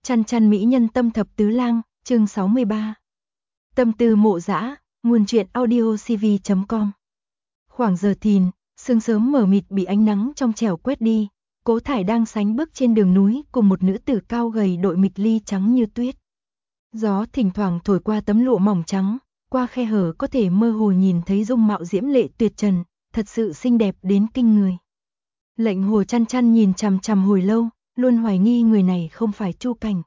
Chăn chăn mỹ nhân tâm thập tứ lang, chương 63. Tâm tư mộ dã, nguồn truyện audiocv.com. Khoảng giờ thìn, sương sớm mờ mịt bị ánh nắng trong trẻo quét đi, Cố Thải đang sánh bước trên đường núi cùng một nữ tử cao gầy đội mịch ly trắng như tuyết. Gió thỉnh thoảng thổi qua tấm lụa mỏng trắng, qua khe hở có thể mơ hồ nhìn thấy dung mạo diễm lệ tuyệt trần, thật sự xinh đẹp đến kinh người. Lệnh Hồ chăn chăn nhìn chằm chằm hồi lâu, luôn hoài nghi người này không phải Chu Cảnh.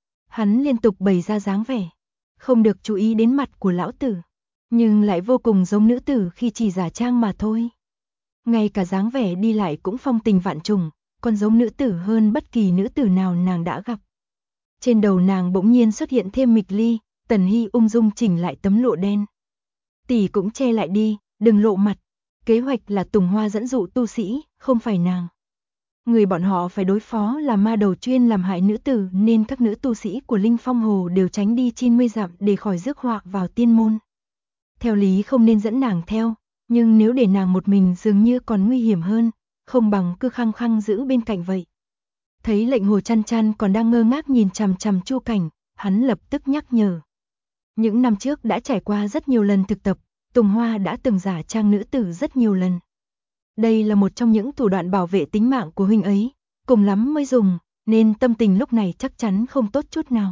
Hắn liên tục bày ra dáng vẻ, không được chú ý đến mặt của lão tử, nhưng lại vô cùng giống nữ tử khi chỉ giả trang mà thôi. Ngay cả dáng vẻ đi lại cũng phong tình vạn trùng, còn giống nữ tử hơn bất kỳ nữ tử nào nàng đã gặp. Trên đầu nàng bỗng nhiên xuất hiện thêm mịch ly, Tần Hy ung dung chỉnh lại tấm lụa đen. Tỷ cũng che lại đi, đừng lộ mặt. Kế hoạch là Tùng Hoa dẫn dụ tu sĩ, không phải nàng. Người bọn họ phải đối phó là ma đầu chuyên làm hại nữ tử, nên các nữ tu sĩ của Linh Phong Hồ đều tránh đi 90 dặm để khỏi rước họa vào tiên môn. Theo lý không nên dẫn nàng theo, nhưng nếu để nàng một mình dường như còn nguy hiểm hơn, không bằng cứ khăng khăng giữ bên cạnh vậy. Thấy Lệnh Hồ chăn chăn còn đang ngơ ngác nhìn chằm chằm Chu Cảnh, hắn lập tức nhắc nhở. Những năm trước đã trải qua rất nhiều lần thực tập, Tùng Hoa đã từng giả trang nữ tử rất nhiều lần. Đây là một trong những thủ đoạn bảo vệ tính mạng của huynh ấy, cùng lắm mới dùng, nên tâm tình lúc này chắc chắn không tốt chút nào.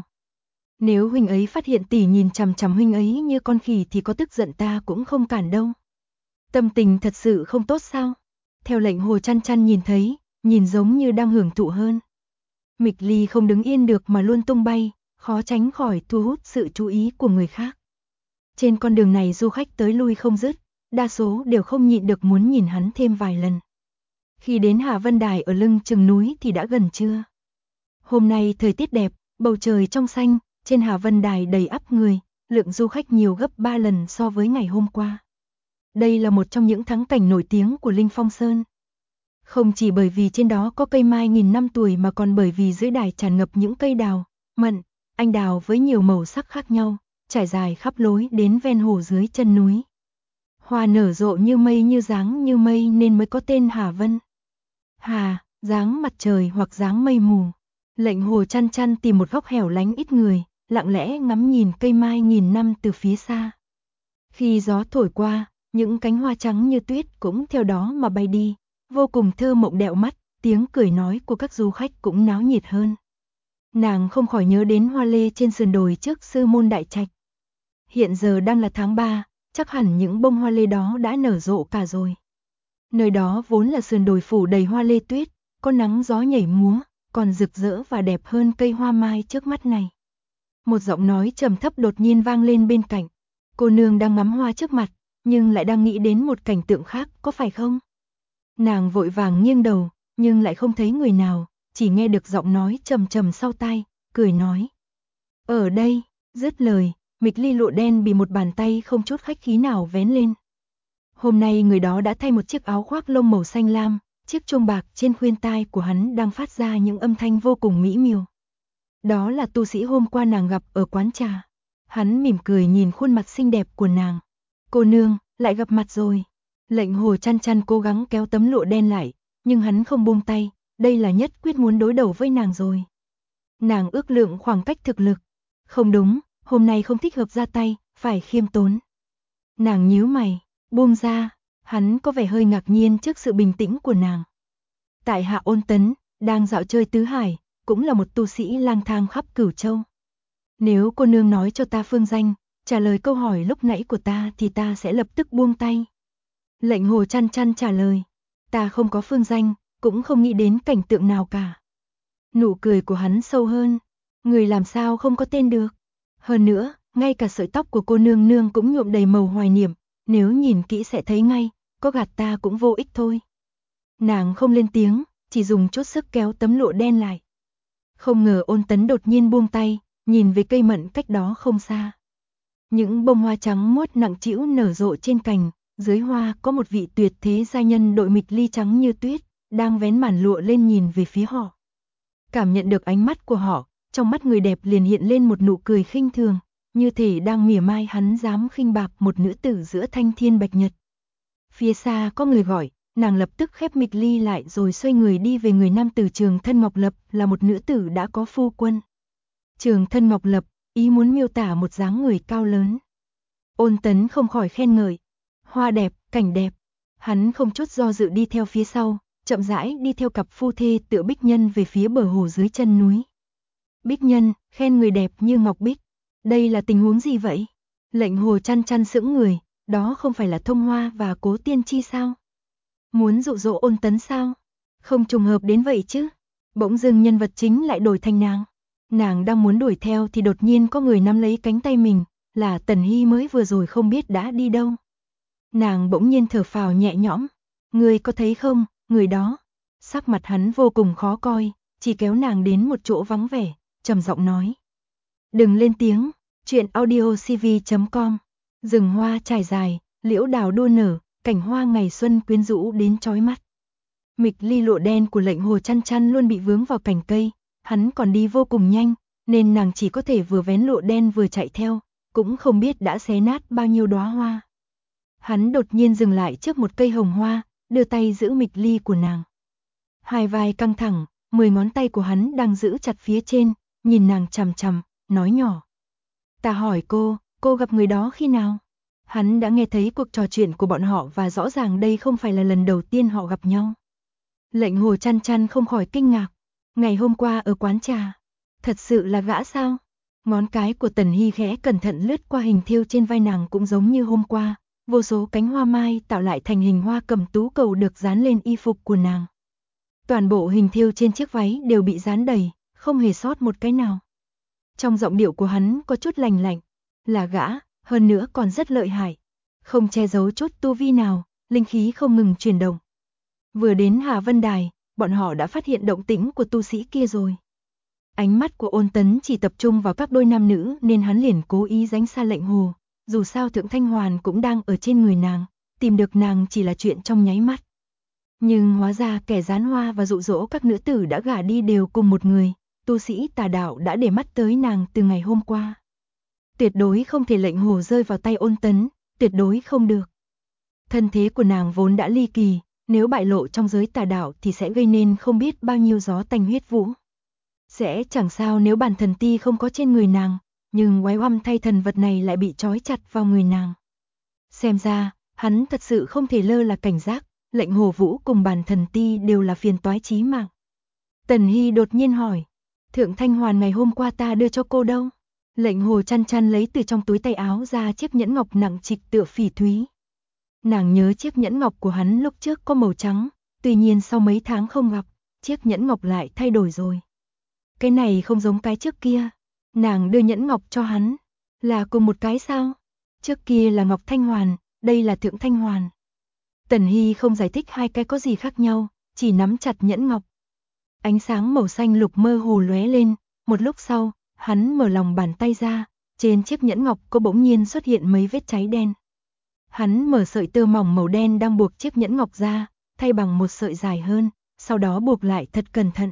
Nếu huynh ấy phát hiện tỷ nhìn chằm chằm huynh ấy như con khỉ thì có tức giận ta cũng không cản đâu. Tâm tình thật sự không tốt sao? Theo Lệnh Hồ chăn chăn nhìn thấy, nhìn giống như đang hưởng thụ hơn. Mịch ly không đứng yên được mà luôn tung bay, khó tránh khỏi thu hút sự chú ý của người khác. Trên con đường này du khách tới lui không dứt, đa số đều không nhịn được muốn nhìn hắn thêm vài lần. Khi đến Hà Vân Đài ở lưng chừng núi thì đã gần trưa. Hôm nay thời tiết đẹp, bầu trời trong xanh, trên Hà Vân Đài đầy ắp người, lượng du khách nhiều gấp 3 lần so với ngày hôm qua. Đây là một trong những thắng cảnh nổi tiếng của Linh Phong Sơn. Không chỉ bởi vì trên đó có cây mai nghìn năm tuổi mà còn bởi vì dưới đài tràn ngập những cây đào, mận, anh đào với nhiều màu sắc khác nhau, trải dài khắp lối đến ven hồ dưới chân núi. Hoa nở rộ như mây nên mới có tên Hà Vân. Hà, dáng mặt trời hoặc dáng mây mù. Lệnh Hồ chăn chăn tìm một góc hẻo lánh ít người, lặng lẽ ngắm nhìn cây mai nghìn năm từ phía xa. Khi gió thổi qua, những cánh hoa trắng như tuyết cũng theo đó mà bay đi, vô cùng thơ mộng đẹo mắt, tiếng cười nói của các du khách cũng náo nhiệt hơn. Nàng không khỏi nhớ đến hoa lê trên sườn đồi trước Sư Môn Đại Trạch. Hiện giờ đang là tháng 3, chắc hẳn những bông hoa lê đó đã nở rộ cả rồi. Nơi đó vốn là sườn đồi phủ đầy hoa lê tuyết, có nắng gió nhảy múa, còn rực rỡ và đẹp hơn cây hoa mai trước mắt này. Một giọng nói trầm thấp đột nhiên vang lên bên cạnh. Cô nương đang ngắm hoa trước mặt, nhưng lại đang nghĩ đến một cảnh tượng khác, có phải không? Nàng vội vàng nghiêng đầu, nhưng lại không thấy người nào, chỉ nghe được giọng nói trầm trầm sau tai, cười nói. Ở đây, dứt lời, mịch ly lụa đen bị một bàn tay không chút khách khí nào vén lên. Hôm nay người đó đã thay một chiếc áo khoác lông màu xanh lam, chiếc chuông bạc trên khuyên tai của hắn đang phát ra những âm thanh vô cùng mỹ miều. Đó là tu sĩ hôm qua nàng gặp ở quán trà. Hắn mỉm cười nhìn khuôn mặt xinh đẹp của nàng. Cô nương, lại gặp mặt rồi. Lệnh Hồ chăn chăn cố gắng kéo tấm lụa đen lại, nhưng hắn không buông tay, đây là nhất quyết muốn đối đầu với nàng rồi. Nàng ước lượng khoảng cách thực lực. Không đúng, hôm nay không thích hợp ra tay, phải khiêm tốn. Nàng nhíu mày, buông ra, hắn có vẻ hơi ngạc nhiên trước sự bình tĩnh của nàng. Tại hạ Ôn Tấn, đang dạo chơi tứ hải, cũng là một tu sĩ lang thang khắp Cửu Châu. Nếu cô nương nói cho ta phương danh, trả lời câu hỏi lúc nãy của ta thì ta sẽ lập tức buông tay. Lệnh Hồ chăn chăn trả lời, ta không có phương danh, cũng không nghĩ đến cảnh tượng nào cả. Nụ cười của hắn sâu hơn, người làm sao không có tên được. Hơn nữa, ngay cả sợi tóc của cô nương nương cũng nhuộm đầy màu hoài niệm, nếu nhìn kỹ sẽ thấy ngay, có gạt ta cũng vô ích thôi. Nàng không lên tiếng, chỉ dùng chút sức kéo tấm lụa đen lại. Không ngờ Ôn Tấn đột nhiên buông tay, nhìn về cây mận cách đó không xa. Những bông hoa trắng muốt nặng trĩu nở rộ trên cành, dưới hoa có một vị tuyệt thế giai nhân đội mịch ly trắng như tuyết, đang vén màn lụa lên nhìn về phía họ. Cảm nhận được ánh mắt của họ, trong mắt người đẹp liền hiện lên một nụ cười khinh thường, như thể đang mỉa mai hắn dám khinh bạc một nữ tử giữa thanh thiên bạch nhật. Phía xa có người gọi, nàng lập tức khép mịch ly lại rồi xoay người đi về người nam tử Trường Thân Ngọc Lập, là một nữ tử đã có phu quân. trường thân ngọc lập, ý muốn miêu tả một dáng người cao lớn. Ôn Tấn không khỏi khen ngợi, hoa đẹp, cảnh đẹp. Hắn không chút do dự đi theo phía sau, chậm rãi đi theo cặp phu thê tựa Bích Nhân về phía bờ hồ dưới chân núi. Bích Nhân, khen người đẹp như ngọc bích. Đây là tình huống gì vậy? Lệnh Hồ chăn chăn sững người, đó không phải là Thông Hoa và Cố Tiên Chi sao? Muốn dụ dỗ Ôn Tấn sao? Không trùng hợp đến vậy chứ? Bỗng dưng nhân vật chính lại đổi thành nàng. Nàng đang muốn đuổi theo thì đột nhiên có người nắm lấy cánh tay mình, là Tần Hy mới vừa rồi không biết đã đi đâu. Nàng bỗng nhiên thở phào nhẹ nhõm. Người có thấy không, người đó. Sắc mặt hắn vô cùng khó coi, chỉ kéo nàng đến một chỗ vắng vẻ, trầm giọng nói. Đừng lên tiếng, chuyện audiocv.com. Rừng hoa trải dài, liễu đào đua nở, cảnh hoa ngày xuân quyến rũ đến chói mắt. Mịch ly lụa đen của Lệnh Hồ chăn chăn luôn bị vướng vào cành cây, hắn còn đi vô cùng nhanh, nên nàng chỉ có thể vừa vén lụa đen vừa chạy theo, cũng không biết đã xé nát bao nhiêu đóa hoa. Hắn đột nhiên dừng lại trước một cây hồng hoa, đưa tay giữ mịch ly của nàng. Hai vai căng thẳng, 10 ngón tay của hắn đang giữ chặt phía trên, nhìn nàng chằm chằm, nói nhỏ. Ta hỏi cô gặp người đó khi nào? Hắn đã nghe thấy cuộc trò chuyện của bọn họ và rõ ràng đây không phải là lần đầu tiên họ gặp nhau. Lệnh Hồ chăn chăn không khỏi kinh ngạc. Ngày hôm qua ở quán trà. Thật sự là gã sao? Ngón cái của Tần Hy khẽ cẩn thận lướt qua hình thêu trên vai nàng cũng giống như hôm qua. Vô số cánh hoa mai tạo lại thành hình hoa cẩm tú cầu được dán lên y phục của nàng. Toàn bộ hình thêu trên chiếc váy đều bị dán đầy, không hề sót một cái nào. Trong giọng điệu của hắn có chút lành lạnh, là gã, hơn nữa còn rất lợi hại. Không che giấu chút tu vi nào, linh khí không ngừng chuyển động. Vừa đến Hà Vân Đài, bọn họ đã phát hiện động tĩnh của tu sĩ kia rồi. Ánh mắt của Ôn Tấn chỉ tập trung vào các đôi nam nữ nên hắn liền cố ý tránh xa Lệnh Hồ. Dù sao Thượng Thanh Hoàn cũng đang ở trên người nàng, tìm được nàng chỉ là chuyện trong nháy mắt. Nhưng hóa ra kẻ gián hoa và dụ dỗ các nữ tử đã gả đi đều cùng một người, tu sĩ tà đạo đã để mắt tới nàng từ ngày hôm qua. Tuyệt đối không thể Lệnh Hồ rơi vào tay Ôn Tấn, tuyệt đối không được. Thân thế của nàng vốn đã ly kỳ, nếu bại lộ trong giới tà đạo thì sẽ gây nên không biết bao nhiêu gió tanh huyết vũ. Sẽ chẳng sao nếu bản thần ti không có trên người nàng, nhưng oái oăm thay thần vật này lại bị trói chặt vào người nàng. Xem ra, hắn thật sự không thể lơ là cảnh giác, Lệnh Hồ Vũ cùng bản thần ti đều là phiền toái chí mạng. Tần Hy đột nhiên hỏi, Thượng Thanh Hoàn ngày hôm qua ta đưa cho cô đâu? Lệnh Hồ chăn chăn lấy từ trong túi tay áo ra chiếc nhẫn ngọc nặng trịch tựa phỉ thúy. Nàng nhớ chiếc nhẫn ngọc của hắn lúc trước có màu trắng, tuy nhiên sau mấy tháng không gặp, chiếc nhẫn ngọc lại thay đổi rồi. Cái này không giống cái trước kia. Nàng đưa nhẫn ngọc cho hắn, là cùng một cái sao? Trước kia là Ngọc Thanh Hoàn, đây là Thượng Thanh Hoàn. Tần Hy không giải thích hai cái có gì khác nhau, chỉ nắm chặt nhẫn ngọc. Ánh sáng màu xanh lục mơ hồ lóe lên, một lúc sau, hắn mở lòng bàn tay ra, trên chiếc nhẫn ngọc có bỗng nhiên xuất hiện mấy vết cháy đen. Hắn mở sợi tơ mỏng màu đen đang buộc chiếc nhẫn ngọc ra, thay bằng một sợi dài hơn, sau đó buộc lại thật cẩn thận.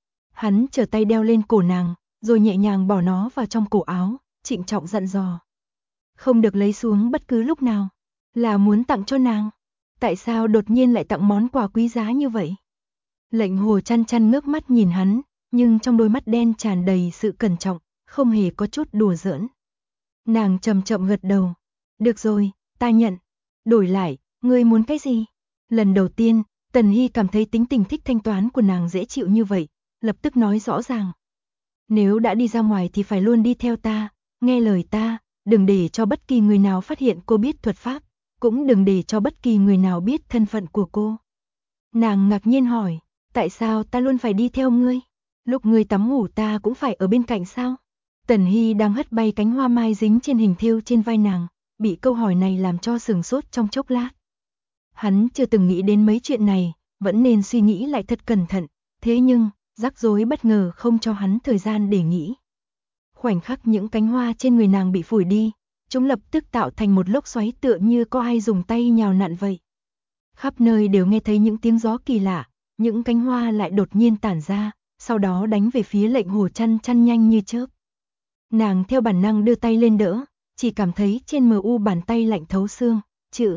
Hắn trở tay đeo lên cổ nàng, rồi nhẹ nhàng bỏ nó vào trong cổ áo, trịnh trọng dặn dò. Không được lấy xuống bất cứ lúc nào, là muốn tặng cho nàng. Tại sao đột nhiên lại tặng món quà quý giá như vậy? Lệnh Hồ chăn chăn ngước mắt nhìn hắn, nhưng trong đôi mắt đen tràn đầy sự cẩn trọng, không hề có chút đùa giỡn. Nàng chậm chậm gật đầu. Được rồi, ta nhận. Đổi lại, ngươi muốn cái gì? Lần đầu tiên, Tần Hy cảm thấy tính tình thích thanh toán của nàng dễ chịu như vậy, lập tức nói rõ ràng. Nếu đã đi ra ngoài thì phải luôn đi theo ta, nghe lời ta, đừng để cho bất kỳ người nào phát hiện cô biết thuật pháp, cũng đừng để cho bất kỳ người nào biết thân phận của cô. Nàng ngạc nhiên hỏi, tại sao ta luôn phải đi theo ngươi? Lúc ngươi tắm ngủ ta cũng phải ở bên cạnh sao? Tần Hy đang hất bay cánh hoa mai dính trên hình thêu trên vai nàng, bị câu hỏi này làm cho sửng sốt trong chốc lát. Hắn chưa từng nghĩ đến mấy chuyện này, vẫn nên suy nghĩ lại thật cẩn thận, thế nhưng, rắc rối bất ngờ không cho hắn thời gian để nghĩ. Khoảnh khắc những cánh hoa trên người nàng bị phủi đi, chúng lập tức tạo thành một lốc xoáy tựa như có ai dùng tay nhào nặn vậy. Khắp nơi đều nghe thấy những tiếng gió kỳ lạ, những cánh hoa lại đột nhiên tản ra, sau đó đánh về phía Lệnh Hồ chăn chăn nhanh như chớp. Nàng theo bản năng đưa tay lên đỡ, chỉ cảm thấy trên mờ u bàn tay lạnh thấu xương, chữ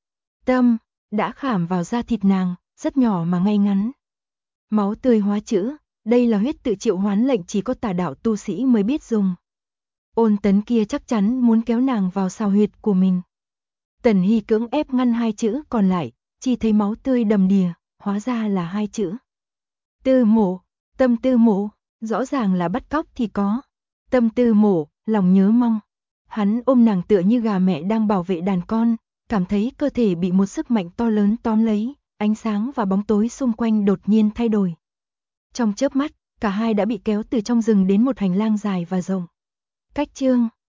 Tâm đã khảm vào da thịt nàng, rất nhỏ mà ngay ngắn. Máu tươi hóa chữ, Đây là huyết tự triệu hoán lệnh chỉ có tà đạo tu sĩ mới biết dùng. Ôn Tấn kia chắc chắn muốn kéo nàng vào xào huyệt của mình. Tần Hy cưỡng ép ngăn hai chữ còn lại, chỉ thấy máu tươi đầm đìa, hóa ra là hai chữ. Tư mộ, Tâm Tư Mộ, rõ ràng là bắt cóc thì có. Tâm Tư Mộ, lòng nhớ mong. Hắn ôm nàng tựa như gà mẹ đang bảo vệ đàn con, cảm thấy cơ thể bị một sức mạnh to lớn tóm lấy, ánh sáng và bóng tối xung quanh đột nhiên thay đổi. Trong chớp mắt, cả hai đã bị kéo từ trong rừng đến một hành lang dài và rộng. Cách chương